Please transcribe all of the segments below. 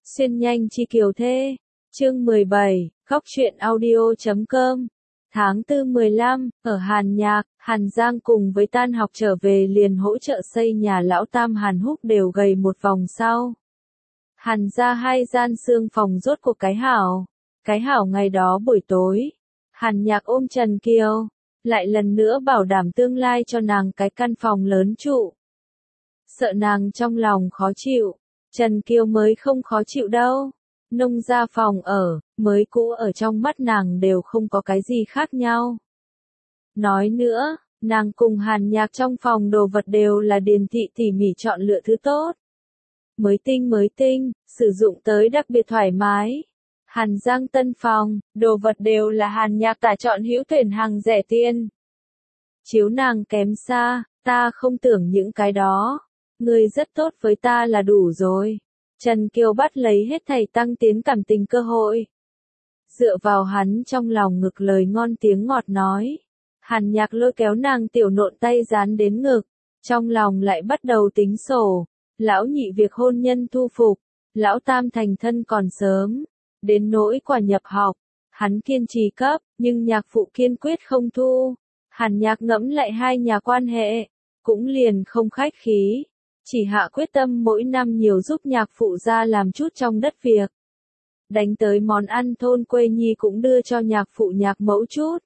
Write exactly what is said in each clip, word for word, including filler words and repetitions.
Xuyên nhanh chi kiều thê. Chương mười bảy, khóc chuyện audio chấm com. Tháng tư mười lăm, ở Hàn Nhạc, Hàn Giang cùng với tan học trở về liền hỗ trợ xây nhà lão Tam Hàn Húc đều gầy một vòng sau. Hàn ra hai gian xương phòng rốt cuộc cái hảo. Cái hảo ngày đó buổi tối, Hàn Nhạc ôm Trần Kiều, lại lần nữa bảo đảm tương lai cho nàng cái căn phòng lớn trụ. Sợ nàng trong lòng khó chịu, Trần Kiều mới không khó chịu đâu. Nông gia phòng ở, mới cũ ở trong mắt nàng đều không có cái gì khác nhau. Nói nữa, nàng cùng Hàn Nhạc trong phòng đồ vật đều là Điền thị tỉ mỉ chọn lựa thứ tốt. Mới tinh mới tinh, sử dụng tới đặc biệt thoải mái. Hàn Giang tân phòng, đồ vật đều là Hàn Nhạc tả chọn hữu tuyển hàng rẻ tiền. Chiếu nàng kém xa, ta không tưởng những cái đó. Ngươi rất tốt với ta là đủ rồi. Trần Kiều bắt lấy hết thảy tăng tiến cảm tình cơ hội. Dựa vào hắn trong lòng ngực lời ngon tiếng ngọt nói. Hàn Nhạc lôi kéo nàng tiểu nộn tay dán đến ngực. Trong lòng lại bắt đầu tính sổ. Lão nhị việc hôn nhân thu phục. Lão Tam thành thân còn sớm. Đến nỗi quả nhập học. Hắn kiên trì cấp, nhưng nhạc phụ kiên quyết không thu. Hàn Nhạc ngẫm lại hai nhà quan hệ. Cũng liền không khách khí. Chỉ hạ quyết tâm mỗi năm nhiều giúp nhạc phụ ra làm chút trong đất việc. Đánh tới món ăn thôn quê nhi cũng đưa cho nhạc phụ nhạc mẫu chút.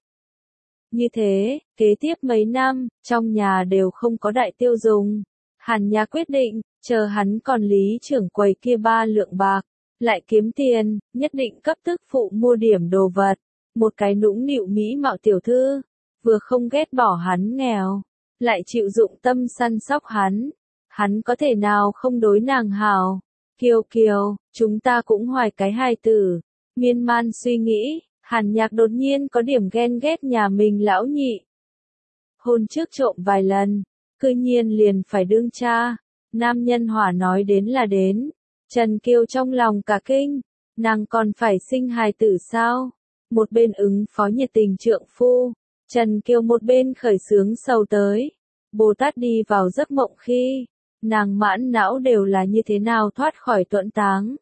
Như thế, kế tiếp mấy năm, trong nhà đều không có đại tiêu dùng. Hàn Nhạc quyết định, chờ hắn còn lý trưởng quầy kia ba lượng bạc, lại kiếm tiền, nhất định cấp tức phụ mua điểm đồ vật. Một cái nũng nịu mỹ mạo tiểu thư, vừa không ghét bỏ hắn nghèo, lại chịu dụng tâm săn sóc hắn. Hắn có thể nào không đối nàng hảo. Kiều Kiều, chúng ta cũng hoài cái hài tử. Miên man suy nghĩ, Hàn Nhạc đột nhiên có điểm ghen ghét nhà mình lão nhị. Hôn trước trộm vài lần, cư nhiên liền phải đương cha. Nam nhân hỏa nói đến là đến. Trần Kiều trong lòng cả kinh, nàng còn phải sinh hài tử sao? Một bên ứng phó nhiệt tình trượng phu, Trần Kiều một bên khởi sướng sầu tới. Bồ Tát đi vào giấc mộng khi, nàng mãn não đều là như thế nào thoát khỏi tuẫn táng.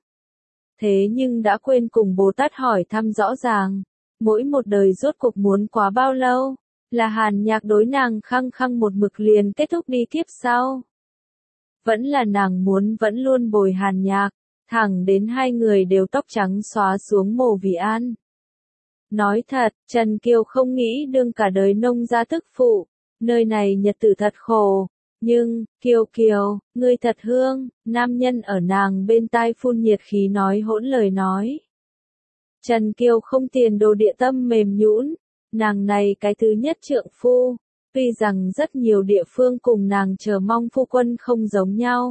Thế nhưng đã quên cùng Bồ Tát hỏi thăm rõ ràng, mỗi một đời rốt cuộc muốn quá bao lâu, là Hàn Nhạc đối nàng khăng khăng một mực liền kết thúc đi kiếp sau. Vẫn là nàng muốn vẫn luôn bồi Hàn Nhạc, thẳng đến hai người đều tóc trắng xóa xuống mồ vì an. Nói thật, Trần Kiều không nghĩ đương cả đời nông gia tức phụ, nơi này nhật tử thật khổ. Nhưng, Kiều Kiều, ngươi thật hương, nam nhân ở nàng bên tai phun nhiệt khí nói hỗn lời nói. Trần Kiều không tiền đồ địa tâm mềm nhũn, nàng này cái thứ nhất trượng phu, tuy rằng rất nhiều địa phương cùng nàng chờ mong phu quân không giống nhau.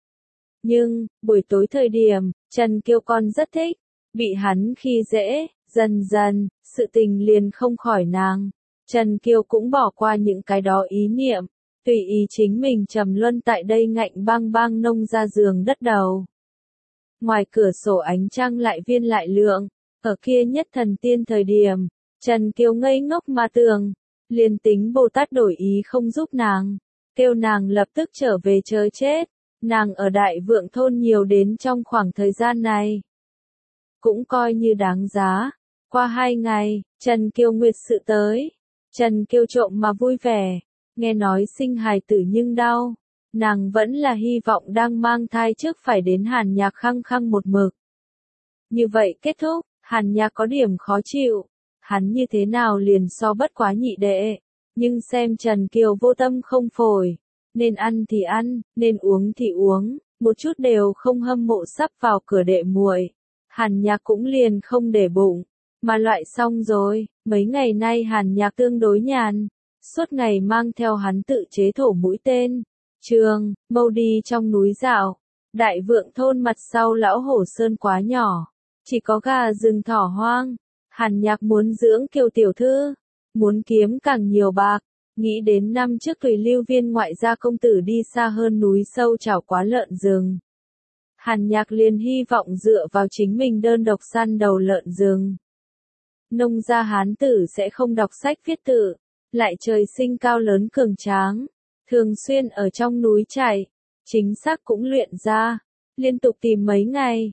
Nhưng, buổi tối thời điểm, Trần Kiều còn rất thích, bị hắn khi dễ, dần dần, sự tình liền không khỏi nàng. Trần Kiều cũng bỏ qua những cái đó ý niệm. Tùy ý chính mình trầm luân tại đây ngạnh bang bang nông ra giường đất đầu. Ngoài cửa sổ ánh trăng lại viên lại lượng, ở kia nhất thần tiên thời điểm, Trần Kiều ngây ngốc mà tường, liền tính Bồ Tát đổi ý không giúp nàng, kêu nàng lập tức trở về chớ chết, nàng ở Đại Vượng thôn nhiều đến trong khoảng thời gian này. Cũng coi như đáng giá, qua hai ngày, Trần Kiều nguyệt sự tới, Trần Kiều trộm mà vui vẻ. Nghe nói sinh hài tử nhưng đau, nàng vẫn là hy vọng đang mang thai trước phải đến Hàn Nhạc khăng khăng một mực. Như vậy kết thúc, Hàn Nhạc có điểm khó chịu, hắn như thế nào liền so bất quá nhị đệ, nhưng xem Trần Kiều vô tâm không phổi, nên ăn thì ăn, nên uống thì uống, một chút đều không hâm mộ sắp vào cửa đệ muội. Hàn Nhạc cũng liền không để bụng, mà loại xong rồi, mấy ngày nay Hàn Nhạc tương đối nhàn. Suốt ngày mang theo hắn tự chế thổ mũi tên, trường, mâu đi trong núi dạo. Đại Vượng thôn mặt sau lão hổ sơn quá nhỏ, chỉ có gà rừng thỏ hoang. Hàn Nhạc muốn dưỡng Kiều tiểu thư, muốn kiếm càng nhiều bạc, nghĩ đến năm trước tùy lưu viên ngoại gia công tử đi xa hơn núi sâu chảo quá lợn rừng. Hàn Nhạc liền hy vọng dựa vào chính mình đơn độc săn đầu lợn rừng. Nông gia hán tử sẽ không đọc sách viết tự. Lại trời sinh cao lớn cường tráng, thường xuyên ở trong núi chạy, chính xác cũng luyện ra, liên tục tìm mấy ngày,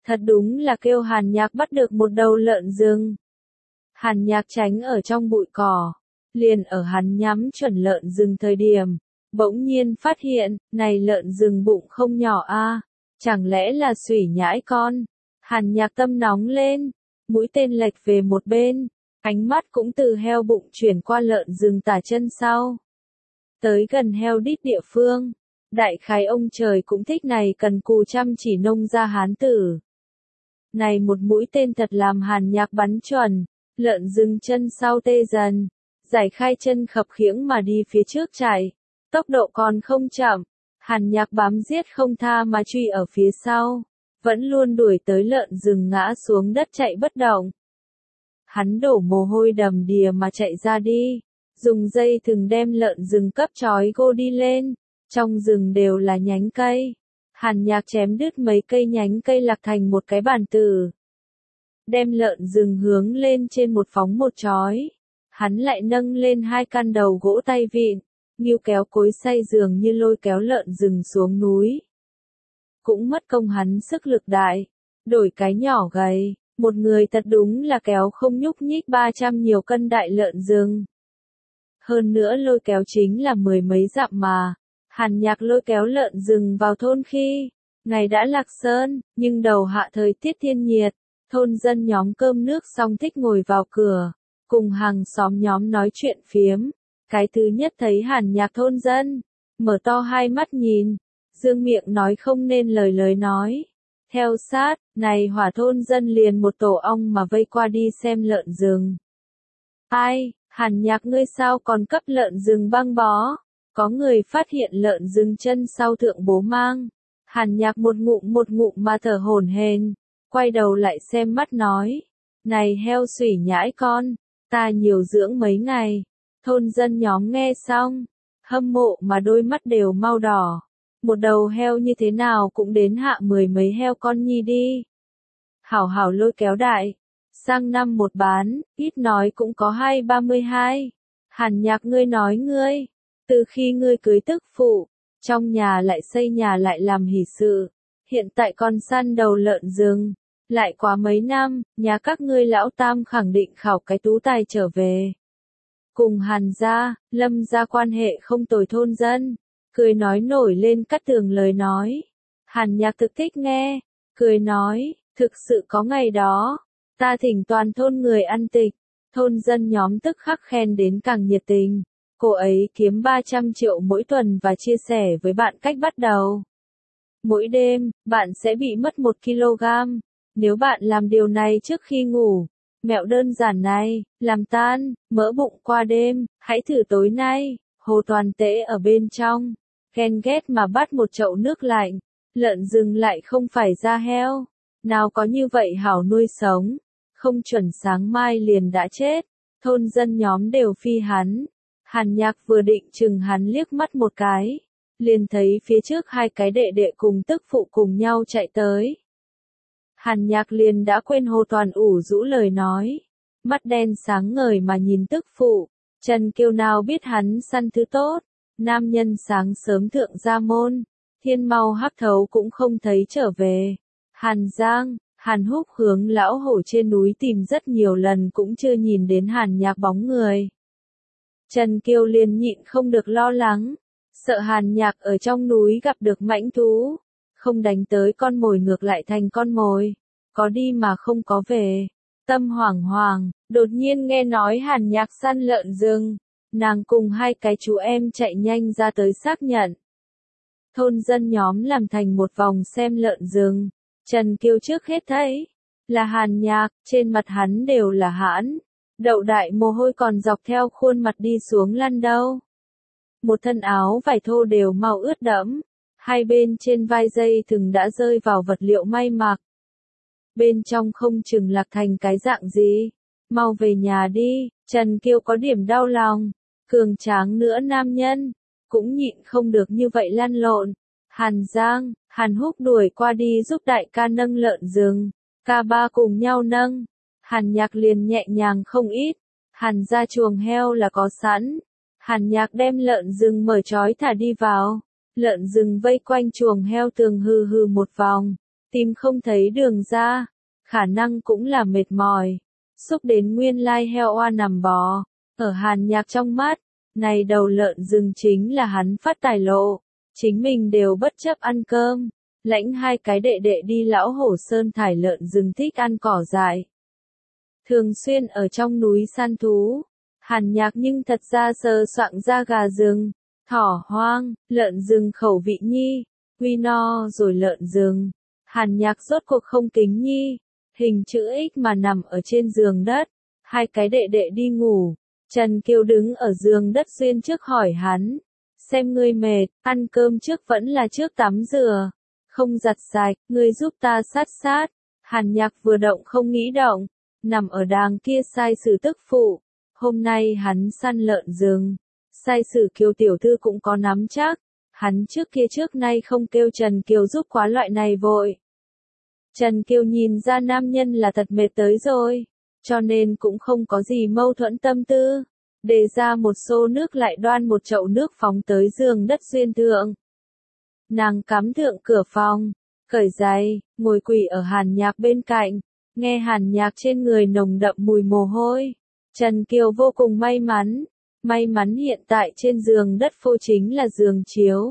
Thật đúng là kêu Hàn Nhạc bắt được một đầu lợn rừng. Hàn Nhạc tránh ở trong bụi cỏ, liền ở hắn nhắm chuẩn lợn rừng thời điểm, bỗng nhiên phát hiện, này lợn rừng bụng không nhỏ a, chẳng lẽ là sủy nhãi con. Hàn Nhạc tâm nóng lên, mũi tên lệch về một bên, ánh mắt cũng từ heo bụng chuyển qua lợn rừng tả chân sau. Tới gần heo đít địa phương, đại khái ông trời cũng thích này cần cù chăm chỉ nông gia hán tử. Này một mũi tên thật làm Hàn Nhạc bắn chuẩn, lợn rừng chân sau tê dần, giải khai chân khập khiễng mà đi phía trước chạy, tốc độ còn không chậm, Hàn Nhạc bám giết không tha mà truy ở phía sau, vẫn luôn đuổi tới lợn rừng ngã xuống đất chạy bất động. Hắn đổ mồ hôi đầm đìa mà chạy ra đi, dùng dây thừng đem lợn rừng cấp trói gô đi lên, trong rừng đều là nhánh cây. Hàn Nhạc chém đứt mấy cây nhánh cây lạc thành một cái bàn tử. Đem lợn rừng hướng lên trên một phóng một chói. Hắn lại nâng lên hai căn đầu gỗ tay vịn, nghiêu kéo cối xay dường như lôi kéo lợn rừng xuống núi. Cũng mất công hắn sức lực đại, đổi cái nhỏ gầy, một người thật đúng là kéo không nhúc nhích ba trăm nhiều cân đại lợn rừng. Hơn nữa lôi kéo chính là mười mấy dặm mà. Hàn Nhạc lôi kéo lợn rừng vào thôn khi, ngày đã lạc sơn, nhưng đầu hạ thời tiết thiên nhiệt, thôn dân nhóm cơm nước xong thích ngồi vào cửa, cùng hàng xóm nhóm nói chuyện phiếm. Cái thứ nhất thấy Hàn Nhạc thôn dân, mở to hai mắt nhìn, dương miệng nói không nên lời lời nói. Theo sát, này hỏa thôn dân liền một tổ ong mà vây qua đi xem lợn rừng. Ai, Hàn Nhạc ngươi sao còn cấp lợn rừng băng bó? Có người phát hiện lợn rừng chân sau thượng bố mang. Hàn Nhạc một ngụm một ngụm mà thở hổn hển, quay đầu lại xem mắt nói. Này heo sủy nhãi con, ta nhiều dưỡng mấy ngày. Thôn dân nhóm nghe xong, hâm mộ mà đôi mắt đều mau đỏ. Một đầu heo như thế nào cũng đến hạ mười mấy heo con nhi đi. Hảo hảo lôi kéo đại, sang năm một bán, ít nói cũng có hai ba mươi hai. Hàn Nhạc ngươi nói ngươi. Từ khi ngươi cưới tức phụ, trong nhà lại xây nhà lại làm hỷ sự, hiện tại còn săn đầu lợn rừng, lại quá mấy năm, nhà các ngươi lão tam khẳng định khảo cái tú tài trở về. Cùng Hàn gia, Lâm gia quan hệ không tồi thôn dân, cười nói nổi lên cắt tường lời nói. Hàn Nhạc thực thích nghe, cười nói, thực sự có ngày đó, ta thỉnh toàn thôn người ăn tịch, thôn dân nhóm tức khắc khen đến càng nhiệt tình. Cô ấy kiếm ba trăm triệu mỗi tuần và chia sẻ với bạn cách bắt đầu. Mỗi đêm, bạn sẽ bị mất một ki lô gam. Nếu bạn làm điều này trước khi ngủ, mẹo đơn giản này, làm tan, mỡ bụng qua đêm, hãy thử tối nay, hồ toàn tễ ở bên trong. Ghen ghét mà bắt một chậu nước lạnh, lợn rừng lại không phải da heo. Nào có như vậy hảo nuôi sống, không chuẩn sáng mai liền đã chết. Thôn dân nhóm đều phi hắn. Hàn Nhạc vừa định chừng hắn liếc mắt một cái, liền thấy phía trước hai cái đệ đệ cùng tức phụ cùng nhau chạy tới. Hàn Nhạc liền đã quên Hồ Toàn ủ rũ lời nói, mắt đen sáng ngời mà nhìn tức phụ, Trần Kiều nào biết hắn săn thứ tốt, nam nhân sáng sớm thượng gia môn, thiên mau hắc thấu cũng không thấy trở về. Hàn Giang, Hàn Húc hướng lão hổ trên núi tìm rất nhiều lần cũng chưa nhìn đến Hàn Nhạc bóng người. Trần Kiều liền nhịn không được lo lắng, sợ Hàn Nhạc ở trong núi gặp được mãnh thú, không đánh tới con mồi ngược lại thành con mồi, có đi mà không có về. Tâm hoảng hoàng, đột nhiên nghe nói Hàn Nhạc săn lợn rừng, nàng cùng hai cái chú em chạy nhanh ra tới xác nhận. Thôn dân nhóm làm thành một vòng xem lợn rừng, Trần Kiều trước hết thấy, là Hàn Nhạc, trên mặt hắn đều là hãn. Đậu đại mồ hôi còn dọc theo khuôn mặt đi xuống lăn đâu. Một thân áo vải thô đều màu ướt đẫm, hai bên trên vai dây thừng đã rơi vào vật liệu may mặc. Bên trong không chừng lạc thành cái dạng gì. Mau về nhà đi, Trần Kiều có điểm đau lòng. Cường tráng nữa nam nhân, cũng nhịn không được như vậy lăn lộn. Hàn Giang, Hàn Húc đuổi qua đi giúp đại ca nâng lợn rừng, ca ba cùng nhau nâng. Hàn Nhạc liền nhẹ nhàng không ít, Hàn ra chuồng heo là có sẵn. Hàn Nhạc đem lợn rừng mở trói thả đi vào, lợn rừng vây quanh chuồng heo tường hừ hừ một vòng, tìm không thấy đường ra, khả năng cũng là mệt mỏi, xúc đến nguyên lai heo oa nằm bò, ở Hàn Nhạc trong mắt, này đầu lợn rừng chính là hắn phát tài lộ, chính mình đều bất chấp ăn cơm, lãnh hai cái đệ đệ đi lão hổ sơn thải lợn rừng thích ăn cỏ dại. Thường xuyên ở trong núi săn thú, Hàn Nhạc nhưng thật ra sờ soạng ra gà rừng, thỏ hoang, lợn rừng khẩu vị nhi, quy no rồi lợn rừng. Hàn Nhạc rốt cuộc không kính nhi, hình chữ X mà nằm ở trên giường đất, hai cái đệ đệ đi ngủ, Trần Kiều đứng ở giường đất xuyên trước hỏi hắn, xem ngươi mệt, ăn cơm trước vẫn là trước tắm rửa, không giặt sạch, ngươi giúp ta sát sát. Hàn Nhạc vừa động không nghĩ động, nằm ở đàng kia sai sử tức phụ, hôm nay hắn săn lợn rừng, sai sử Kiều tiểu thư cũng có nắm chắc, hắn trước kia trước nay không kêu Trần Kiều giúp quá loại này vội. Trần Kiều nhìn ra nam nhân là thật mệt tới rồi, cho nên cũng không có gì mâu thuẫn tâm tư, để ra một xô nước lại đoan một chậu nước phóng tới giường đất xuyên thượng. Nàng cắm thượng cửa phòng, cởi giày, ngồi quỳ ở Hàn Nhạc bên cạnh, nghe Hàn Nhạc trên người nồng đậm mùi mồ hôi. Trần Kiều vô cùng may mắn, may mắn hiện tại trên giường đất phô chính là giường chiếu.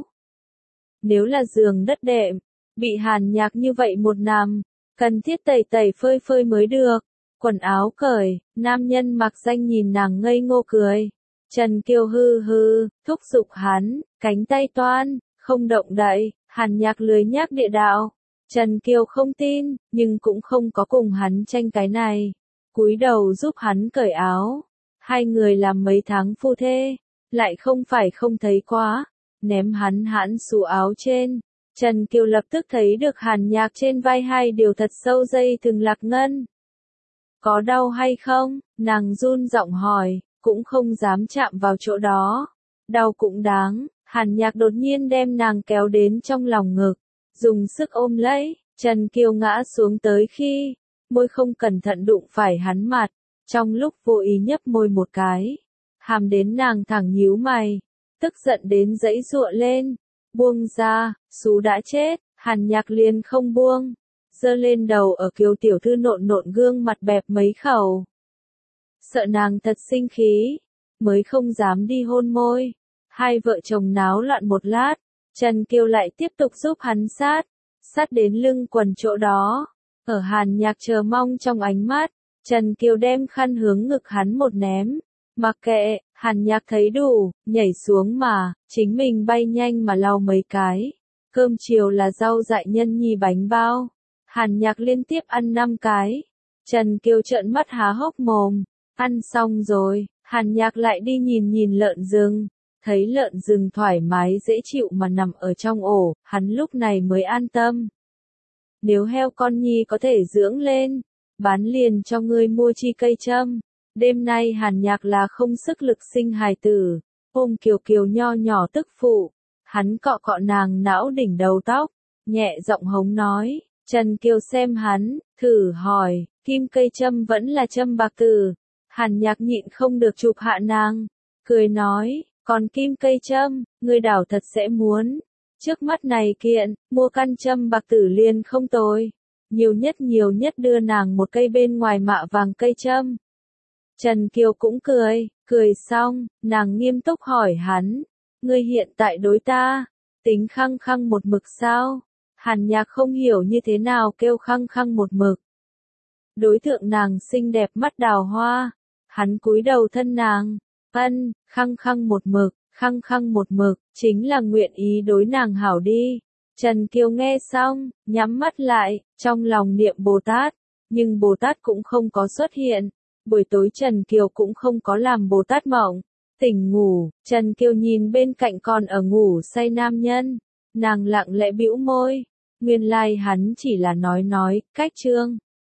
Nếu là giường đất đệm, bị Hàn Nhạc như vậy một nằm, cần thiết tẩy tẩy phơi phơi mới được. Quần áo cởi, nam nhân mặc danh nhìn nàng ngây ngô cười. Trần Kiều hư hư, thúc giục hắn, cánh tay toan, không động đậy, Hàn Nhạc lười nhác địa đạo. Trần Kiều không tin, nhưng cũng không có cùng hắn tranh cái này. Cúi đầu giúp hắn cởi áo. Hai người làm mấy tháng phu thê, lại không phải không thấy quá. Ném hắn hãn xù áo trên. Trần Kiều lập tức thấy được Hàn Nhạc trên vai hai điều thật sâu dây thừng lạc ngân. Có đau hay không? Nàng run giọng hỏi, cũng không dám chạm vào chỗ đó. Đau cũng đáng. Hàn Nhạc đột nhiên đem nàng kéo đến trong lòng ngực, dùng sức ôm lấy. Trần Kiều ngã xuống tới khi, môi không cẩn thận đụng phải hắn mặt, trong lúc vô ý nhấp môi một cái, hàm đến nàng thẳng nhíu mày, tức giận đến giãy giụa lên, buông ra, xú đã chết. Hàn Nhạc liền không buông, giơ lên đầu ở Kiều tiểu thư nộn nộn gương mặt bẹp mấy khẩu. Sợ nàng thật sinh khí, mới không dám đi hôn môi. Hai vợ chồng náo loạn một lát, Trần Kiều lại tiếp tục giúp hắn sát, sát đến lưng quần chỗ đó. Ở Hàn Nhạc chờ mong trong ánh mắt, Trần Kiều đem khăn hướng ngực hắn một ném. Mặc kệ, Hàn Nhạc thấy đủ, nhảy xuống mà, chính mình bay nhanh mà lau mấy cái. Cơm chiều là rau dại nhân nhi bánh bao. Hàn Nhạc liên tiếp ăn năm cái. Trần Kiều trợn mắt há hốc mồm. Ăn xong rồi, Hàn Nhạc lại đi nhìn nhìn lợn rừng. Thấy lợn rừng thoải mái dễ chịu mà nằm ở trong ổ, hắn lúc này mới an tâm. Nếu heo con nhi có thể dưỡng lên, bán liền cho ngươi mua chi cây châm. Đêm nay Hàn Nhạc là không sức lực sinh hài tử, ôm Kiều Kiều nho nhỏ tức phụ, hắn cọ cọ nàng não đỉnh đầu tóc, nhẹ giọng hống nói. Trần Kiều xem hắn, thử hỏi, kim cây châm vẫn là châm bạc tử. Hàn Nhạc nhịn không được chụp hạ nàng, cười nói, còn kim cây châm, ngươi đảo thật sẽ muốn. Trước mắt này kiện, mua căn châm bạc tử liền không tồi. Nhiều nhất nhiều nhất đưa nàng một cây bên ngoài mạ vàng cây châm. Trần Kiều cũng cười, cười xong, nàng nghiêm túc hỏi hắn, ngươi hiện tại đối ta, tính khăng khăng một mực sao? Hàn Nhạc không hiểu như thế nào kêu khăng khăng một mực. Đối tượng nàng xinh đẹp mắt đào hoa, hắn cúi đầu thân nàng, ân, khăng khăng một mực, khăng khăng một mực, chính là nguyện ý đối nàng hảo đi. Trần Kiều nghe xong, nhắm mắt lại, trong lòng niệm Bồ Tát, nhưng Bồ Tát cũng không có xuất hiện. Buổi tối Trần Kiều cũng không có làm Bồ Tát mộng. Tỉnh ngủ, Trần Kiều nhìn bên cạnh còn ở ngủ say nam nhân, nàng lặng lẽ bĩu môi, nguyên lai like hắn chỉ là nói nói, cách trương.